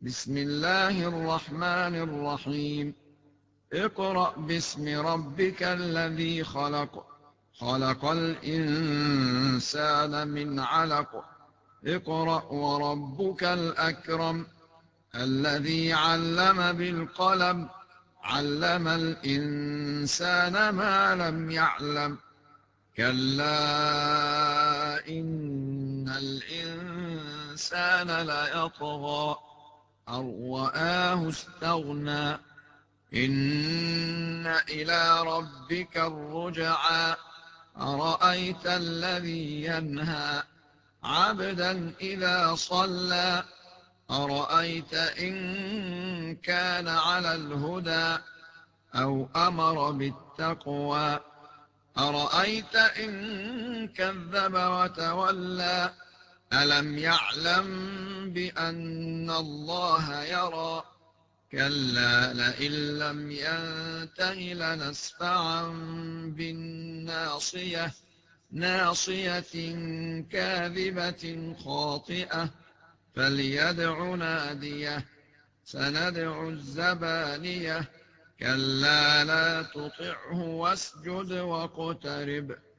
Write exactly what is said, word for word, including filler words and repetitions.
بسم الله الرحمن الرحيم اقرأ باسم ربك الذي خلق خلق الإنسان من علق اقرأ وربك الأكرم الذي علم بالقلم علم الإنسان ما لم يعلم كلا إن الإنسان ليطغى أن رآه استغنى إن إلى ربك الرجعى أرأيت الذي ينهى عبدا إذا صلى أرأيت إن كان على الهدى أو أمر بالتقوى أرأيت إن كذب وتولى ألم يعلم بأن الله يرى كلا لئن لم ينته لنسفعا بالناصية ناصية كاذبة خاطئة فليدع ناديه سندع الزبانية كلا لا تطعه واسجد واقترب